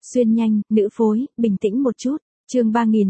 Xuyên nhanh, nữ phối, bình tĩnh một chút. Chương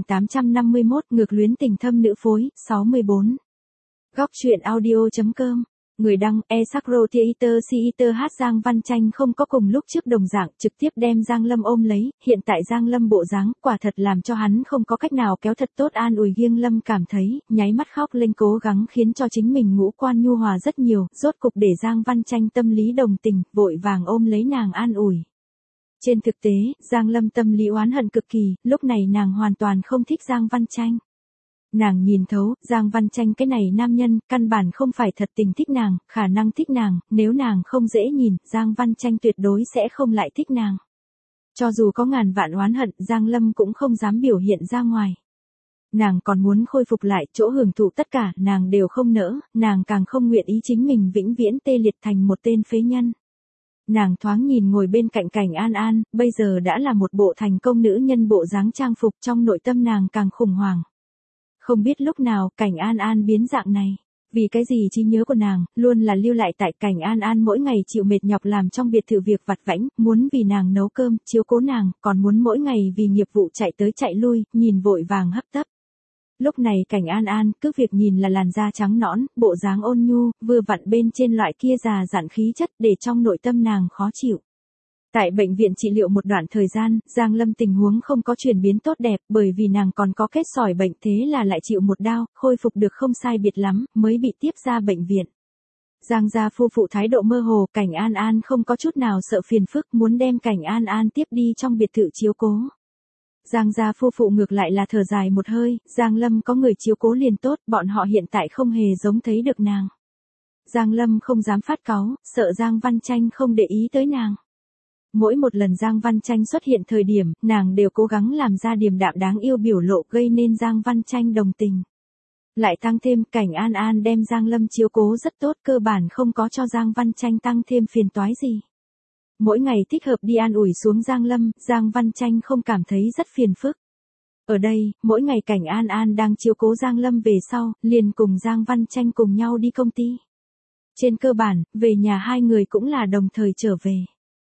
3851, ngược luyến tình thâm nữ phối, 64. Góc truyện audio.com. Người đăng, Esakro Theater hát Giang Văn Chanh không có cùng lúc trước đồng dạng, trực tiếp đem Giang Lâm ôm lấy, hiện tại Giang Lâm bộ dáng, quả thật làm cho hắn không có cách nào kéo thật tốt an ủi Giang Lâm cảm thấy, nháy mắt khóc lên cố gắng khiến cho chính mình ngũ quan nhu hòa rất nhiều, rốt cục để Giang Văn Chanh tâm lý đồng tình, vội vàng ôm lấy nàng an ủi. Trên thực tế, Giang Lâm tâm lý oán hận cực kỳ, lúc này nàng hoàn toàn không thích Giang Văn Chanh. Nàng nhìn thấu, Giang Văn Chanh cái này nam nhân, căn bản không phải thật tình thích nàng, khả năng thích nàng, nếu nàng không dễ nhìn, Giang Văn Chanh tuyệt đối sẽ không lại thích nàng. Cho dù có ngàn vạn oán hận, Giang Lâm cũng không dám biểu hiện ra ngoài. Nàng còn muốn khôi phục lại chỗ hưởng thụ tất cả, nàng đều không nỡ, nàng càng không nguyện ý chính mình vĩnh viễn tê liệt thành một tên phế nhân. Nàng thoáng nhìn ngồi bên cạnh Cảnh An An, bây giờ đã là một bộ thành công nữ nhân bộ dáng trang phục, trong nội tâm nàng càng khủng hoảng. Không biết lúc nào Cảnh An An biến dạng này, vì cái gì trí nhớ của nàng luôn là lưu lại tại Cảnh An An mỗi ngày chịu mệt nhọc làm trong biệt thự việc vặt vãnh, muốn vì nàng nấu cơm, chiếu cố nàng, còn muốn mỗi ngày vì nghiệp vụ chạy tới chạy lui, nhìn vội vàng hấp tấp. Lúc này Cảnh An An cứ việc nhìn là làn da trắng nõn, bộ dáng ôn nhu, vừa vặn bên trên loại kia già dặn khí chất để trong nội tâm nàng khó chịu. Tại bệnh viện trị liệu một đoạn thời gian, Giang Lâm tình huống không có chuyển biến tốt đẹp bởi vì nàng còn có kết sỏi bệnh thế là lại chịu một đao, khôi phục được không sai biệt lắm, mới bị tiếp ra bệnh viện. Giang gia phu phụ thái độ mơ hồ, Cảnh An An không có chút nào sợ phiền phức muốn đem Cảnh An An tiếp đi trong biệt thự chiếu cố. Giang gia phu phụ ngược lại là thở dài một hơi, Giang Lâm có người chiếu cố liền tốt, bọn họ hiện tại không hề giống thấy được nàng. Giang Lâm không dám phát cáu, sợ Giang Văn Chanh không để ý tới nàng. Mỗi một lần Giang Văn Chanh xuất hiện thời điểm, nàng đều cố gắng làm ra điềm đạm đáng yêu biểu lộ gây nên Giang Văn Chanh đồng tình. Lại tăng thêm Cảnh An An đem Giang Lâm chiếu cố rất tốt, cơ bản không có cho Giang Văn Chanh tăng thêm phiền toái gì. Mỗi ngày thích hợp đi an ủi xuống Giang Lâm, Giang Văn Chanh không cảm thấy rất phiền phức. Ở đây, mỗi ngày Cảnh An An đang chiếu cố Giang Lâm về sau, liền cùng Giang Văn Chanh cùng nhau đi công ty. Trên cơ bản, về nhà hai người cũng là đồng thời trở về.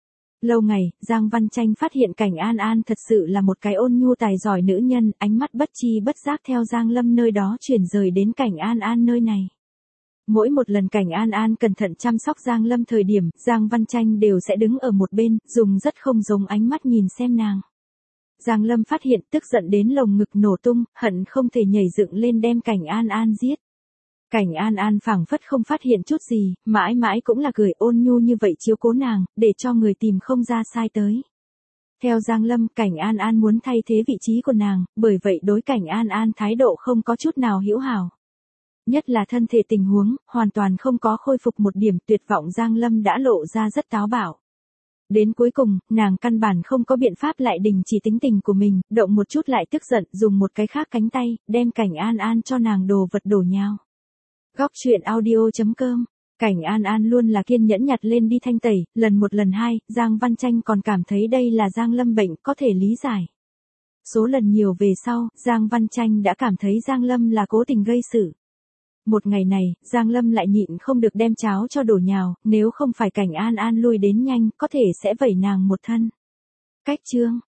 Lâu ngày, Giang Văn Chanh phát hiện Cảnh An An thật sự là một cái ôn nhu tài giỏi nữ nhân, ánh mắt bất chi bất giác theo Giang Lâm nơi đó chuyển rời đến Cảnh An An nơi này. Mỗi một lần Cảnh An An cẩn thận chăm sóc Giang Lâm thời điểm, Giang Văn Chanh đều sẽ đứng ở một bên, dùng rất không giống ánh mắt nhìn xem nàng. Giang Lâm phát hiện tức giận đến lồng ngực nổ tung, hận không thể nhảy dựng lên đem Cảnh An An giết. Cảnh An An phảng phất không phát hiện chút gì, mãi mãi cũng là cười ôn nhu như vậy chiếu cố nàng, để cho người tìm không ra sai tới. Theo Giang Lâm, Cảnh An An muốn thay thế vị trí của nàng, bởi vậy đối Cảnh An An thái độ không có chút nào hữu hảo. Nhất là thân thể tình huống, hoàn toàn không có khôi phục một điểm, tuyệt vọng Giang Lâm đã lộ ra rất táo bạo. Đến cuối cùng, nàng căn bản không có biện pháp lại đình chỉ tính tình của mình, động một chút lại tức giận, dùng một cái khác cánh tay, đem Cảnh An An cho nàng đồ vật đổ nhào. Góc truyện audio.com. Cảnh An An luôn là kiên nhẫn nhặt lên đi thanh tẩy, lần một lần hai, Giang Văn Chanh còn cảm thấy đây là Giang Lâm bệnh, có thể lý giải. Số lần nhiều về sau, Giang Văn Chanh đã cảm thấy Giang Lâm là cố tình gây sự. Một ngày này, Giang Lâm lại nhịn không được đem cháo cho đổ nhào, nếu không phải Cảnh An An lui đến nhanh, có thể sẽ vẩy nàng một thân. Cách chương.